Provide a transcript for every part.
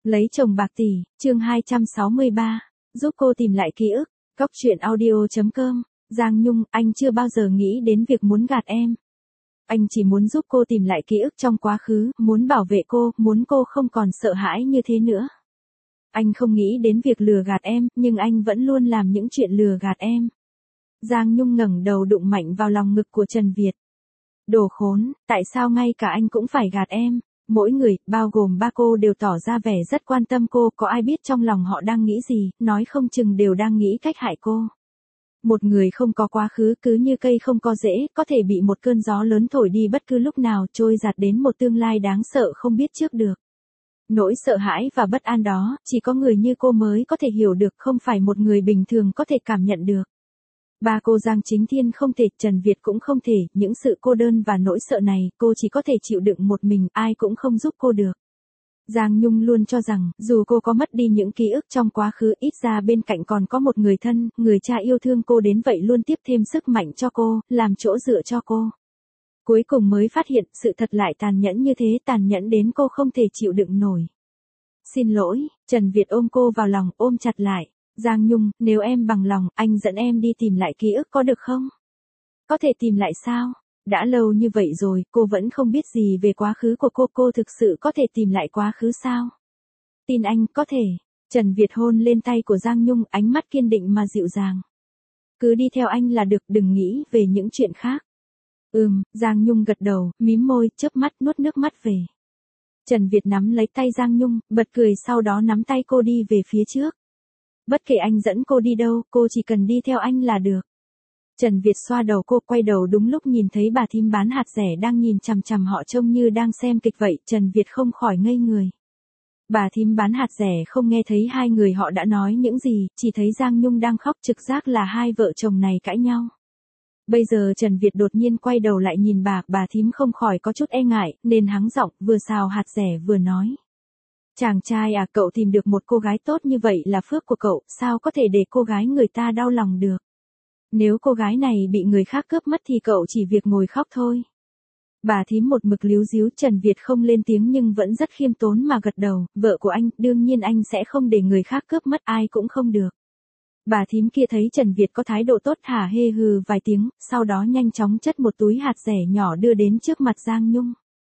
Lấy chồng bạc tỷ, chương 263, giúp cô tìm lại ký ức, góc truyện audio.com, Giang Nhung, anh chưa bao giờ nghĩ đến việc muốn gạt em. Anh chỉ muốn giúp cô tìm lại ký ức trong quá khứ, muốn bảo vệ cô, muốn cô không còn sợ hãi như thế nữa. Anh không nghĩ đến việc lừa gạt em, nhưng anh vẫn luôn làm những chuyện lừa gạt em. Giang Nhung ngẩng đầu đụng mạnh vào lòng ngực của Trần Việt. Đồ khốn, tại sao ngay cả anh cũng phải gạt em? Mỗi người, bao gồm ba cô đều tỏ ra vẻ rất quan tâm cô, có ai biết trong lòng họ đang nghĩ gì, nói không chừng đều đang nghĩ cách hại cô. Một người không có quá khứ cứ như cây không có rễ, có thể bị một cơn gió lớn thổi đi bất cứ lúc nào, trôi giạt đến một tương lai đáng sợ không biết trước được. Nỗi sợ hãi và bất an đó, chỉ có người như cô mới có thể hiểu được, không phải một người bình thường có thể cảm nhận được. Ba cô Giang Chính Thiên không thể, Trần Việt cũng không thể, những sự cô đơn và nỗi sợ này, cô chỉ có thể chịu đựng một mình, ai cũng không giúp cô được. Giang Nhung luôn cho rằng, dù cô có mất đi những ký ức trong quá khứ, ít ra bên cạnh còn có một người thân, người cha yêu thương cô đến vậy luôn tiếp thêm sức mạnh cho cô, làm chỗ dựa cho cô. Cuối cùng mới phát hiện, sự thật lại tàn nhẫn như thế, tàn nhẫn đến cô không thể chịu đựng nổi. Xin lỗi, Trần Việt ôm cô vào lòng, ôm chặt lại. Giang Nhung, nếu em bằng lòng, anh dẫn em đi tìm lại ký ức có được không? Có thể tìm lại sao? Đã lâu như vậy rồi, cô vẫn không biết gì về quá khứ của cô thực sự có thể tìm lại quá khứ sao? Tin anh, có thể. Trần Việt hôn lên tay của Giang Nhung, ánh mắt kiên định mà dịu dàng. Cứ đi theo anh là được, đừng nghĩ về những chuyện khác. Giang Nhung gật đầu, mím môi, chớp mắt, nuốt nước mắt về. Trần Việt nắm lấy tay Giang Nhung, bật cười sau đó nắm tay cô đi về phía trước. Bất kể anh dẫn cô đi đâu, cô chỉ cần đi theo anh là được. Trần Việt xoa đầu cô, quay đầu đúng lúc nhìn thấy bà thím bán hạt rẻ đang nhìn chằm chằm họ trông như đang xem kịch vậy, Trần Việt không khỏi ngây người. Bà thím bán hạt rẻ không nghe thấy hai người họ đã nói những gì, chỉ thấy Giang Nhung đang khóc, trực giác là hai vợ chồng này cãi nhau. Bây giờ Trần Việt đột nhiên quay đầu lại nhìn bà thím không khỏi có chút e ngại, nên hắng giọng, vừa xào hạt rẻ vừa nói. Chàng trai à, cậu tìm được một cô gái tốt như vậy là phước của cậu, sao có thể để cô gái người ta đau lòng được. Nếu cô gái này bị người khác cướp mất thì cậu chỉ việc ngồi khóc thôi. Bà thím một mực líu díu, Trần Việt không lên tiếng nhưng vẫn rất khiêm tốn mà gật đầu, vợ của anh, đương nhiên anh sẽ không để người khác cướp mất, ai cũng không được. Bà thím kia thấy Trần Việt có thái độ tốt hả hê hừ vài tiếng, sau đó nhanh chóng chất một túi hạt rẻ nhỏ đưa đến trước mặt Giang Nhung.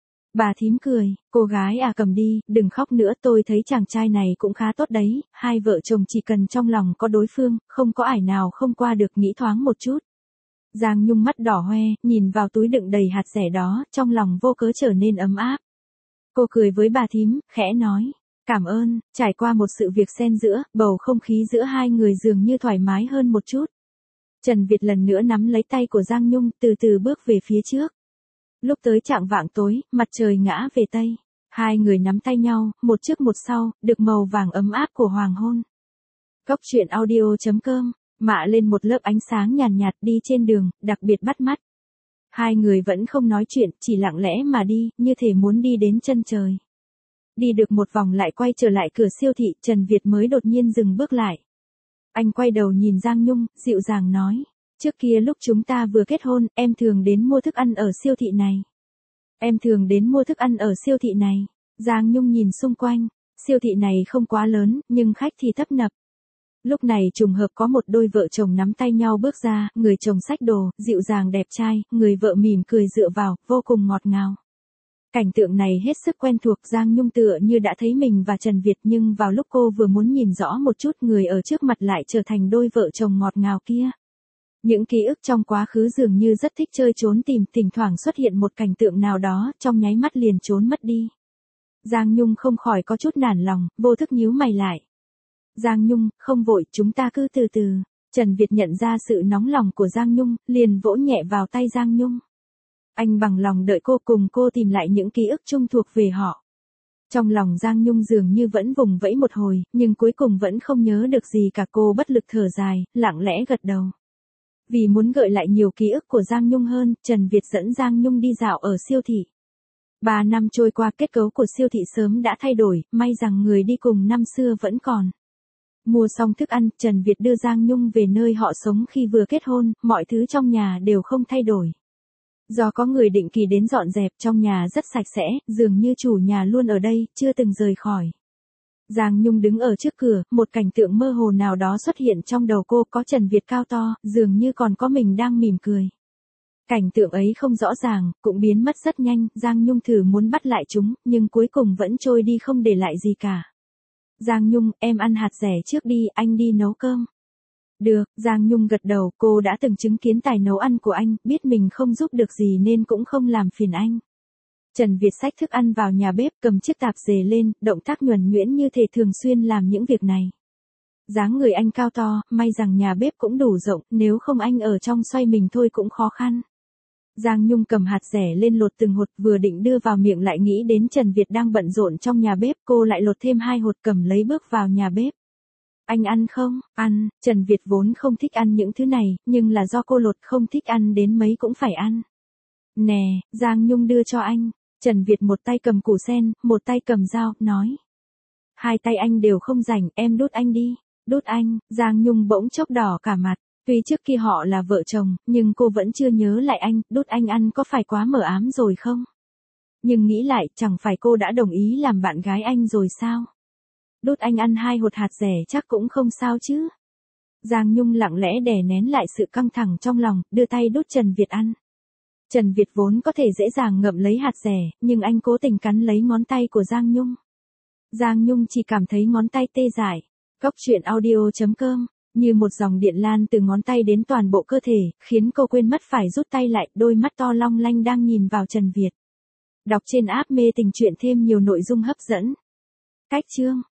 Bà thím cười, cô gái à cầm đi, đừng khóc nữa, tôi thấy chàng trai này cũng khá tốt đấy, hai vợ chồng chỉ cần trong lòng có đối phương, không có ải nào không qua được, nghĩ thoáng một chút. Giang Nhung mắt đỏ hoe, nhìn vào túi đựng đầy hạt rẻ đó, trong lòng vô cớ trở nên ấm áp. Cô cười với bà thím, khẽ nói, cảm ơn, trải qua một sự việc xen giữa, bầu không khí giữa hai người dường như thoải mái hơn một chút. Trần Việt lần nữa nắm lấy tay của Giang Nhung, từ từ bước về phía trước. Lúc tới chạng vạng tối, mặt trời ngã về Tây. Hai người nắm tay nhau, một trước một sau, được màu vàng ấm áp của hoàng hôn. Góc truyện audio.com, mạ lên một lớp ánh sáng nhàn nhạt đi trên đường, đặc biệt bắt mắt. Hai người vẫn không nói chuyện, chỉ lặng lẽ mà đi, như thể muốn đi đến chân trời. Đi được một vòng lại quay trở lại cửa siêu thị, Trần Việt mới đột nhiên dừng bước lại. Anh quay đầu nhìn Giang Nhung, dịu dàng nói. Trước kia lúc chúng ta vừa kết hôn, em thường đến mua thức ăn ở siêu thị này. Em thường đến mua thức ăn ở siêu thị này. Giang Nhung nhìn xung quanh. Siêu thị này không quá lớn, nhưng khách thì tấp nập. Lúc này trùng hợp có một đôi vợ chồng nắm tay nhau bước ra, người chồng xách đồ, dịu dàng đẹp trai, người vợ mỉm cười dựa vào, vô cùng ngọt ngào. Cảnh tượng này hết sức quen thuộc, Giang Nhung tựa như đã thấy mình và Trần Việt, nhưng vào lúc cô vừa muốn nhìn rõ một chút, người ở trước mặt lại trở thành đôi vợ chồng ngọt ngào kia. Những ký ức trong quá khứ dường như rất thích chơi trốn tìm, thỉnh thoảng xuất hiện một cảnh tượng nào đó, trong nháy mắt liền trốn mất đi. Giang Nhung không khỏi có chút nản lòng, vô thức nhíu mày lại. Giang Nhung, không vội, chúng ta cứ từ từ. Trần Việt nhận ra sự nóng lòng của Giang Nhung, liền vỗ nhẹ vào tay Giang Nhung. Anh bằng lòng đợi cô, cùng cô tìm lại những ký ức chung thuộc về họ. Trong lòng Giang Nhung dường như vẫn vùng vẫy một hồi, nhưng cuối cùng vẫn không nhớ được gì cả, cô bất lực thở dài, lặng lẽ gật đầu. Vì muốn gợi lại nhiều ký ức của Giang Nhung hơn, Trần Việt dẫn Giang Nhung đi dạo ở siêu thị. 3 năm trôi qua, kết cấu của siêu thị sớm đã thay đổi, may rằng người đi cùng năm xưa vẫn còn. Mua xong thức ăn, Trần Việt đưa Giang Nhung về nơi họ sống khi vừa kết hôn, mọi thứ trong nhà đều không thay đổi. Do có người định kỳ đến dọn dẹp, trong nhà rất sạch sẽ, dường như chủ nhà luôn ở đây, chưa từng rời khỏi. Giang Nhung đứng ở trước cửa, một cảnh tượng mơ hồ nào đó xuất hiện trong đầu cô, có Trần Việt cao to, dường như còn có mình đang mỉm cười. Cảnh tượng ấy không rõ ràng, cũng biến mất rất nhanh, Giang Nhung thử muốn bắt lại chúng, nhưng cuối cùng vẫn trôi đi không để lại gì cả. Giang Nhung, em ăn hạt rẻ trước đi, anh đi nấu cơm. Được, Giang Nhung gật đầu, cô đã từng chứng kiến tài nấu ăn của anh, biết mình không giúp được gì nên cũng không làm phiền anh. Trần Việt xách thức ăn vào nhà bếp, cầm chiếc tạp dề lên, động tác nhuần nhuyễn như thể thường xuyên làm những việc này. Dáng người anh cao to, may rằng nhà bếp cũng đủ rộng, nếu không anh ở trong xoay mình thôi cũng khó khăn. Giang Nhung cầm hạt dẻ lên lột từng hột, vừa định đưa vào miệng lại nghĩ đến Trần Việt đang bận rộn trong nhà bếp, cô lại lột thêm 2 hột cầm lấy bước vào nhà bếp. Anh ăn không? Ăn, Trần Việt vốn không thích ăn những thứ này, nhưng là do cô lột không thích ăn đến mấy cũng phải ăn. Nè, Giang Nhung đưa cho anh. Trần Việt một tay cầm củ sen, một tay cầm dao, nói. Hai tay anh đều không rảnh, em đút anh đi. Đút anh, Giang Nhung bỗng chốc đỏ cả mặt. Tuy trước kia họ là vợ chồng, nhưng cô vẫn chưa nhớ lại anh, đút anh ăn có phải quá mờ ám rồi không? Nhưng nghĩ lại, chẳng phải cô đã đồng ý làm bạn gái anh rồi sao? Đút anh ăn 2 hột hạt rẻ chắc cũng không sao chứ. Giang Nhung lặng lẽ đè nén lại sự căng thẳng trong lòng, đưa tay đút Trần Việt ăn. Trần Việt vốn có thể dễ dàng ngậm lấy hạt rẻ, nhưng anh cố tình cắn lấy ngón tay của Giang Nhung. Giang Nhung chỉ cảm thấy ngón tay tê dại. Cốc truyện audio.com, như một dòng điện lan từ ngón tay đến toàn bộ cơ thể, khiến cô quên mất phải rút tay lại, đôi mắt to long lanh đang nhìn vào Trần Việt. Đọc trên app Mê Tình Truyện thêm nhiều nội dung hấp dẫn. Cách chương